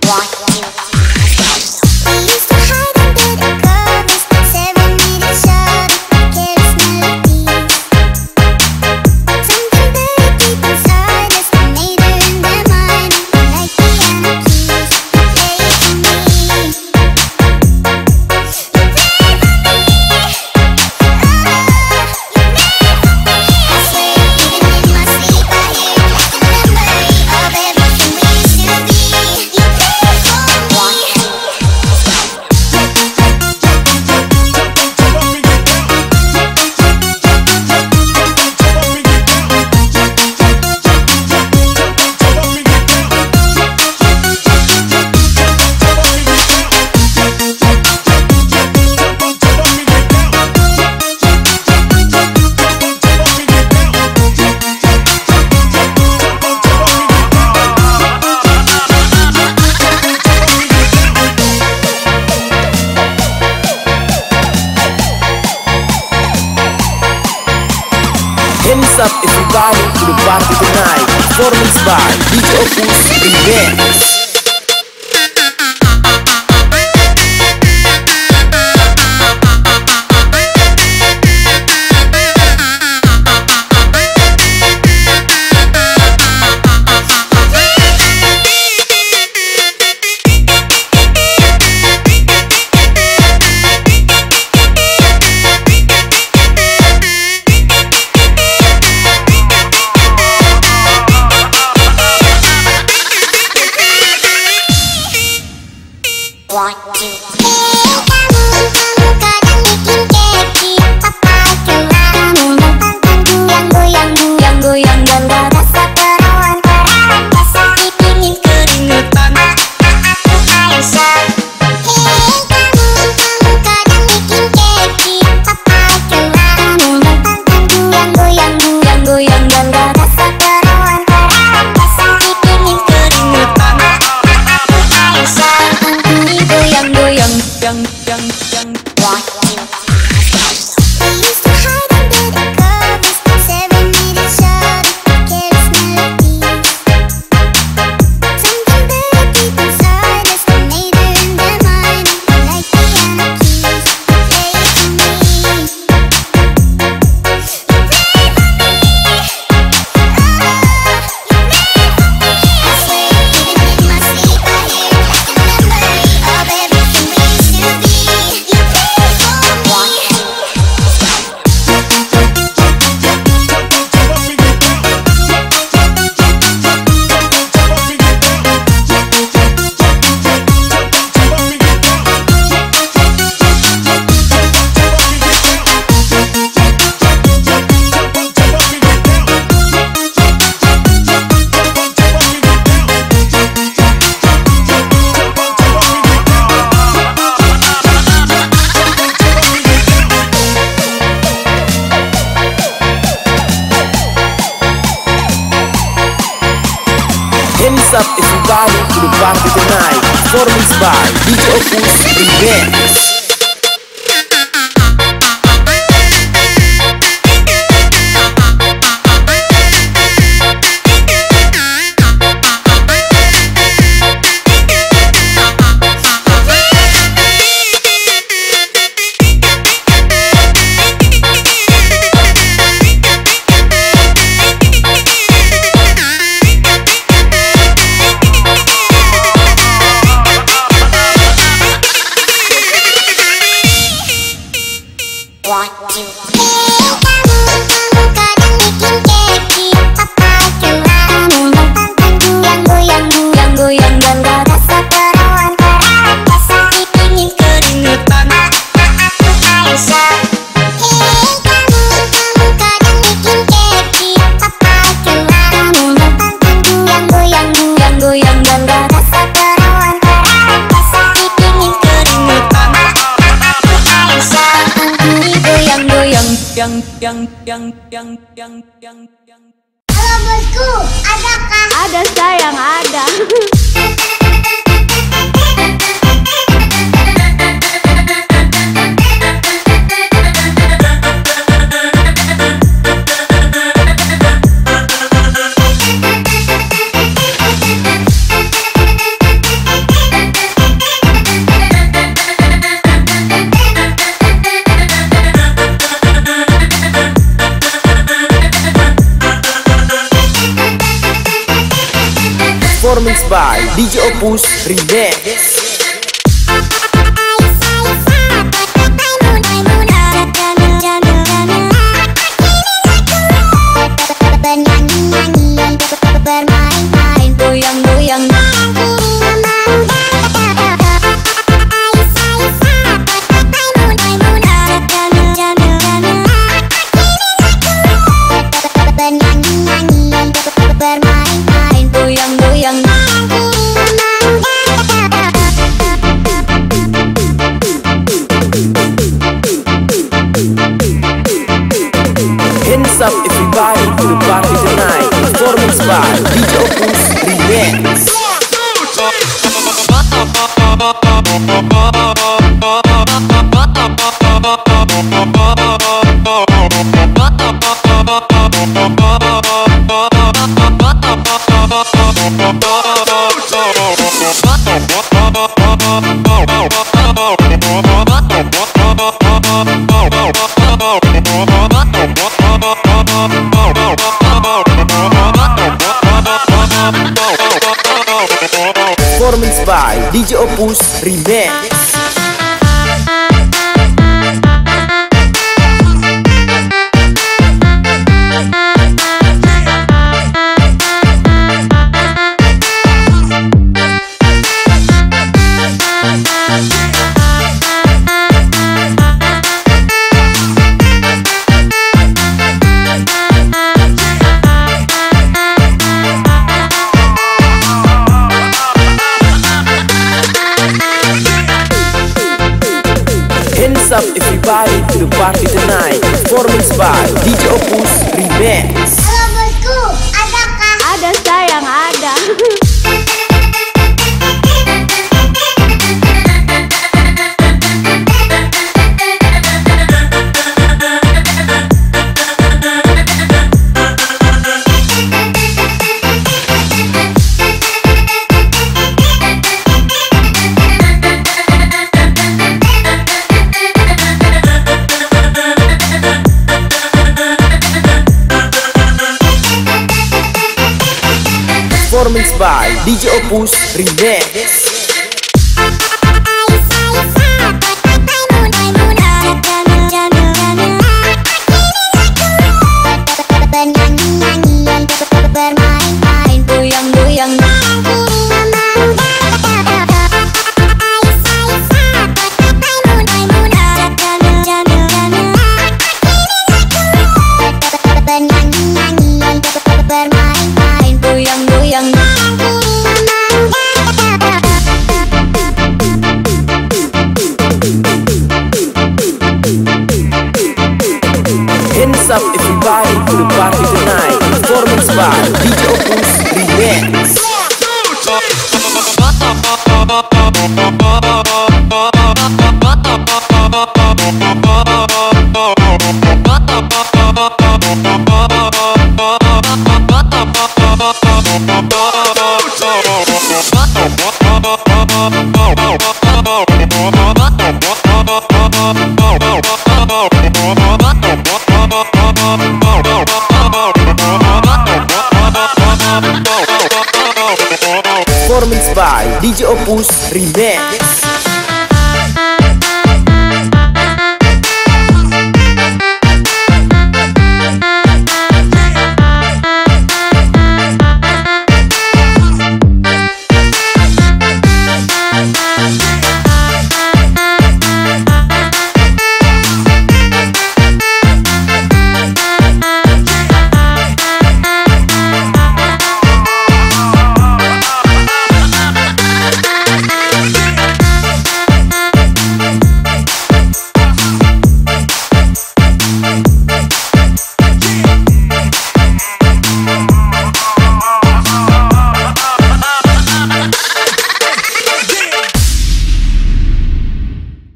Hands up everybody to the party tonight. Performance by DJ Opus Remix. Hands up everybody to the party tonight. Performance by DJ Opus Remix. Halo bosku, adakah? Ada sayang, ada. Performance by DJ Opus Remix. Bermain-main, goyang-goyang. Bermain-main, goyang-goyang. Hands up everybody to the party tonight. Performance by DJ Opus Remix. Performance by DJ Opus Remix. Hands up everybody to the party tonight. Performance by DJ Opus Remix. Halo bosku, adakah? Ada sayang, ada. Performance by DJ Opus Remix. Bermain-main, goyang-goyang. Bermain-main, goyang-goyang. Hands up everybody to the party tonight. Performance by DJ Opus Remix. Performance by DJ Opus Remix.